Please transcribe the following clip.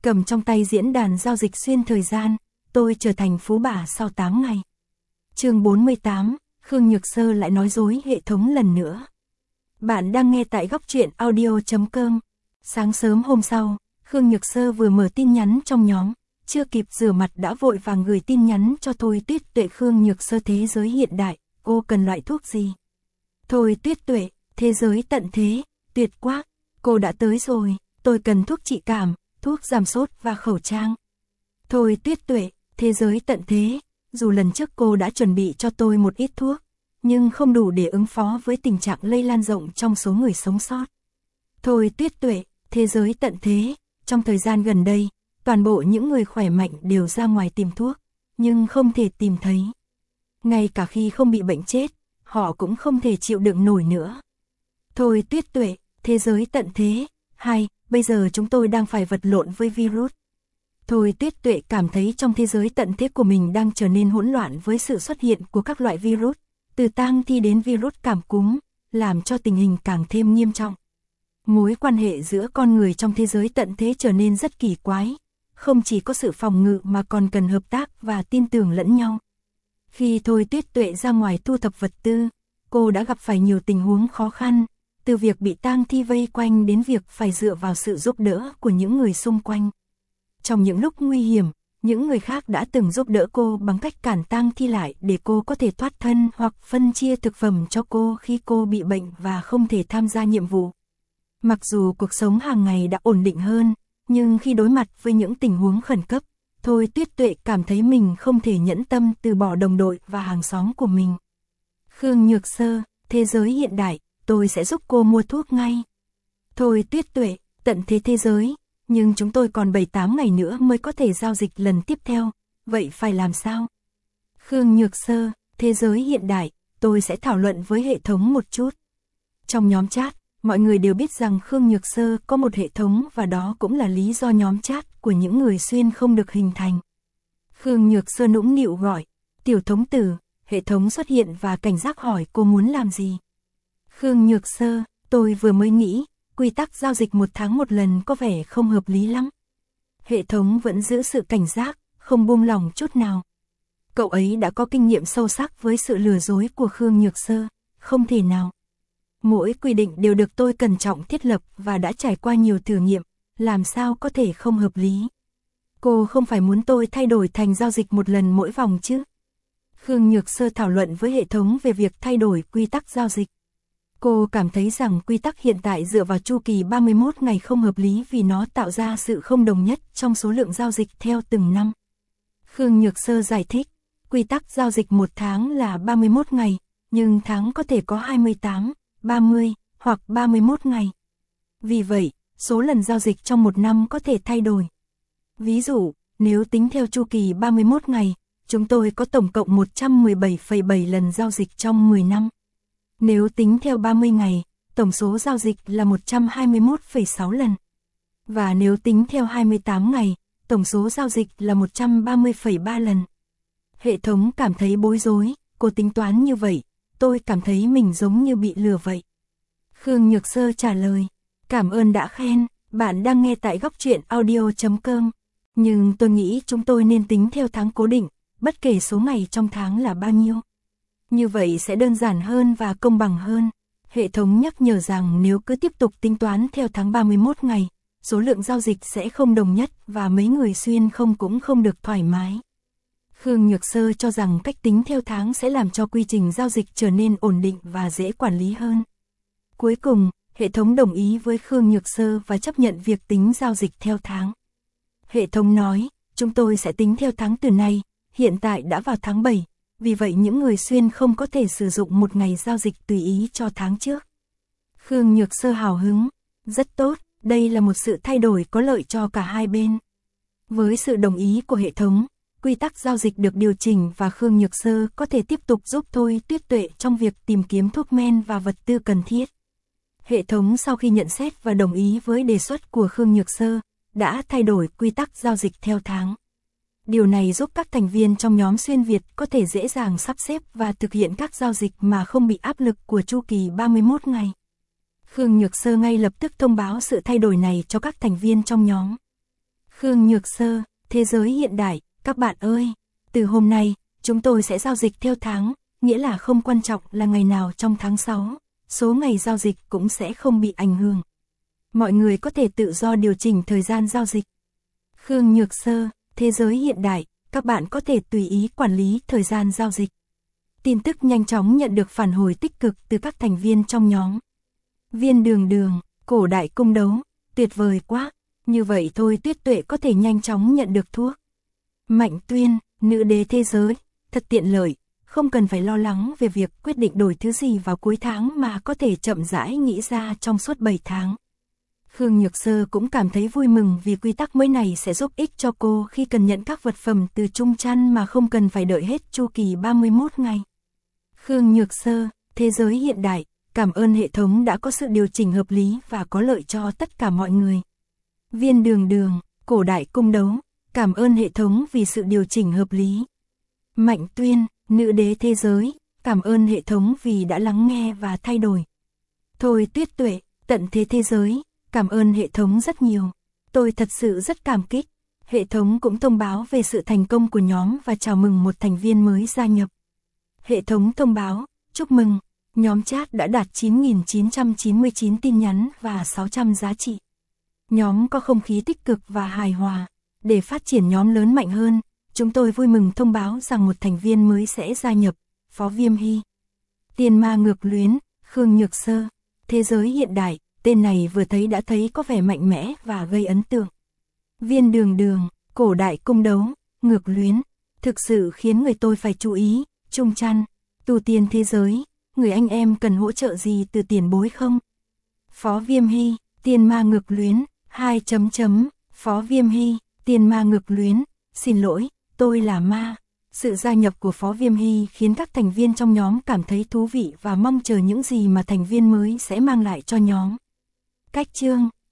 Cầm trong tay diễn đàn giao dịch xuyên thời gian, tôi trở thành phú bà sau 8 ngày. Chương 48, Khương Nhược Sơ lại nói dối hệ thống lần nữa. Bạn đang nghe tại góc truyện audio.com. Sáng sớm hôm sau, Khương Nhược Sơ vừa mở tin nhắn trong nhóm, chưa kịp rửa mặt đã vội vàng gửi tin nhắn cho Thôi Tuyết Tuệ. Khương Nhược Sơ, thế giới hiện đại, cô cần loại thuốc gì? Thôi Tuyết Tuệ, thế giới tận thế, tuyệt quá, cô đã tới rồi, tôi cần thuốc trị cảm, thuốc giảm sốt và khẩu trang. Thôi Tuyết Tuệ, thế giới tận thế, dù lần trước cô đã chuẩn bị cho tôi một ít thuốc, nhưng không đủ để ứng phó với tình trạng lây lan rộng trong số người sống sót. Thôi Tuyết Tuệ, thế giới tận thế, trong thời gian gần đây, toàn bộ những người khỏe mạnh đều ra ngoài tìm thuốc, nhưng không thể tìm thấy. Ngay cả khi không bị bệnh chết, họ cũng không thể chịu đựng nổi nữa. Thôi Tuyết Tuệ, thế giới tận thế, bây giờ chúng tôi đang phải vật lộn với virus. Thôi Tuyết Tuệ cảm thấy trong thế giới tận thế của mình đang trở nên hỗn loạn với sự xuất hiện của các loại virus, từ tang thi đến virus cảm cúm, làm cho tình hình càng thêm nghiêm trọng. Mối quan hệ giữa con người trong thế giới tận thế trở nên rất kỳ quái, không chỉ có sự phòng ngự mà còn cần hợp tác và tin tưởng lẫn nhau. Khi Thôi Tuyết Tuệ ra ngoài thu thập vật tư, cô đã gặp phải nhiều tình huống khó khăn, từ việc bị tang thi vây quanh đến việc phải dựa vào sự giúp đỡ của những người xung quanh. Trong những lúc nguy hiểm, những người khác đã từng giúp đỡ cô bằng cách cản tang thi lại để cô có thể thoát thân hoặc phân chia thực phẩm cho cô khi cô bị bệnh và không thể tham gia nhiệm vụ. Mặc dù cuộc sống hàng ngày đã ổn định hơn, nhưng khi đối mặt với những tình huống khẩn cấp, Thôi Tuyết Tuệ cảm thấy mình không thể nhẫn tâm từ bỏ đồng đội và hàng xóm của mình. Khương Nhược Sơ, thế giới hiện đại, tôi sẽ giúp cô mua thuốc ngay. Thôi Tuyết Tuệ, tận thế thế giới, nhưng chúng tôi còn 7-8 ngày nữa mới có thể giao dịch lần tiếp theo, vậy phải làm sao? Khương Nhược Sơ, thế giới hiện đại, tôi sẽ thảo luận với hệ thống một chút. Trong nhóm chat, mọi người đều biết rằng Khương Nhược Sơ có một hệ thống và đó cũng là lý do nhóm chat của những người xuyên không được hình thành. Khương Nhược Sơ nũng nịu gọi, tiểu thống tử, hệ thống xuất hiện và cảnh giác hỏi cô muốn làm gì. Khương Nhược Sơ, tôi vừa mới nghĩ, quy tắc giao dịch 1 tháng một lần có vẻ không hợp lý lắm. Hệ thống vẫn giữ sự cảnh giác, không buông lỏng chút nào. Cậu ấy đã có kinh nghiệm sâu sắc với sự lừa dối của Khương Nhược Sơ, không thể nào. Mỗi quy định đều được tôi cẩn trọng thiết lập và đã trải qua nhiều thử nghiệm, làm sao có thể không hợp lý. Cô không phải muốn tôi thay đổi thành giao dịch 1 lần mỗi vòng chứ? Khương Nhược Sơ thảo luận với hệ thống về việc thay đổi quy tắc giao dịch. Cô cảm thấy rằng quy tắc hiện tại dựa vào chu kỳ 31 ngày không hợp lý vì nó tạo ra sự không đồng nhất trong số lượng giao dịch theo từng năm. Khương Nhược Sơ giải thích, quy tắc giao dịch 1 tháng là 31 ngày, nhưng tháng có thể có 28, 30 hoặc 31 ngày. Vì vậy, số lần giao dịch trong 1 năm có thể thay đổi. Ví dụ, nếu tính theo chu kỳ 31 ngày, chúng tôi có tổng cộng 117,7 lần giao dịch trong 10 năm. Nếu tính theo 30 ngày, tổng số giao dịch là 121,6 lần. Và nếu tính theo 28 ngày, tổng số giao dịch là 130,3 lần. Hệ thống cảm thấy bối rối, cô tính toán như vậy, tôi cảm thấy mình giống như bị lừa vậy. Khương Nhược Sơ trả lời, cảm ơn đã khen, bạn đang nghe tại góc truyện audio.com. Nhưng tôi nghĩ chúng tôi nên tính theo tháng cố định, bất kể số ngày trong tháng là bao nhiêu. Như vậy sẽ đơn giản hơn và công bằng hơn. Hệ thống nhắc nhở rằng nếu cứ tiếp tục tính toán theo tháng 31 ngày, số lượng giao dịch sẽ không đồng nhất và mấy người xuyên không cũng không được thoải mái. Khương Nhược Sơ cho rằng cách tính theo tháng sẽ làm cho quy trình giao dịch trở nên ổn định và dễ quản lý hơn. Cuối cùng, hệ thống đồng ý với Khương Nhược Sơ và chấp nhận việc tính giao dịch theo tháng. Hệ thống nói, chúng tôi sẽ tính theo tháng từ nay, hiện tại đã vào tháng 7. Vì vậy những người xuyên không có thể sử dụng 1 ngày giao dịch tùy ý cho tháng trước. Khương Nhược Sơ hào hứng, rất tốt, đây là một sự thay đổi có lợi cho cả hai bên. Với sự đồng ý của hệ thống, quy tắc giao dịch được điều chỉnh và Khương Nhược Sơ có thể tiếp tục giúp Thôi Tuyết Tuệ trong việc tìm kiếm thuốc men và vật tư cần thiết. Hệ thống sau khi nhận xét và đồng ý với đề xuất của Khương Nhược Sơ, đã thay đổi quy tắc giao dịch theo tháng. Điều này giúp các thành viên trong nhóm xuyên Việt có thể dễ dàng sắp xếp và thực hiện các giao dịch mà không bị áp lực của chu kỳ 31 ngày. Khương Nhược Sơ ngay lập tức thông báo sự thay đổi này cho các thành viên trong nhóm. Khương Nhược Sơ, thế giới hiện đại, các bạn ơi, từ hôm nay, chúng tôi sẽ giao dịch theo tháng, nghĩa là không quan trọng là ngày nào trong tháng 6, số ngày giao dịch cũng sẽ không bị ảnh hưởng. Mọi người có thể tự do điều chỉnh thời gian giao dịch. Khương Nhược Sơ, thế giới hiện đại, các bạn có thể tùy ý quản lý thời gian giao dịch. Tin tức nhanh chóng nhận được phản hồi tích cực từ các thành viên trong nhóm. Viên Đường Đường, cổ đại cung đấu, tuyệt vời quá, như vậy thôi Tuyết Tuệ có thể nhanh chóng nhận được thuốc. Mạnh Tuyên, nữ đế thế giới, thật tiện lợi, không cần phải lo lắng về việc quyết định đổi thứ gì vào cuối tháng mà có thể chậm rãi nghĩ ra trong suốt 7 tháng. Khương Nhược Sơ cũng cảm thấy vui mừng vì quy tắc mới này sẽ giúp ích cho cô khi cần nhận các vật phẩm từ Trung Trăn mà không cần phải đợi hết chu kỳ 31 ngày. Khương Nhược Sơ, thế giới hiện đại, cảm ơn hệ thống đã có sự điều chỉnh hợp lý và có lợi cho tất cả mọi người. Viên Đường Đường, cổ đại cung đấu, cảm ơn hệ thống vì sự điều chỉnh hợp lý. Mạnh Tuyên, nữ đế thế giới, cảm ơn hệ thống vì đã lắng nghe và thay đổi. Thôi Tuyết Tuệ, tận thế thế giới, cảm ơn hệ thống rất nhiều. Tôi thật sự rất cảm kích. Hệ thống cũng thông báo về sự thành công của nhóm và chào mừng một thành viên mới gia nhập. Hệ thống thông báo, chúc mừng, nhóm chat đã đạt 9.999 tin nhắn và 600 giá trị. Nhóm có không khí tích cực và hài hòa. Để phát triển nhóm lớn mạnh hơn, chúng tôi vui mừng thông báo rằng một thành viên mới sẽ gia nhập, Phó Viêm Hy. Tiên ma ngược luyến, Khương Nhược Sơ, thế giới hiện đại, tên này vừa thấy đã thấy có vẻ mạnh mẽ và gây ấn tượng. Viên Đường Đường, cổ đại cung đấu, ngược luyến, thực sự khiến người tôi phải chú ý. Trung Trăn, tu tiên thế giới, người anh em cần hỗ trợ gì từ tiền bối không? Phó Viêm Hy, tiên ma ngược luyến, 2. Phó Viêm Hy, tiên ma ngược luyến, xin lỗi, tôi là ma. Sự gia nhập của Phó Viêm Hy khiến các thành viên trong nhóm cảm thấy thú vị và mong chờ những gì mà thành viên mới sẽ mang lại cho nhóm. Cách chương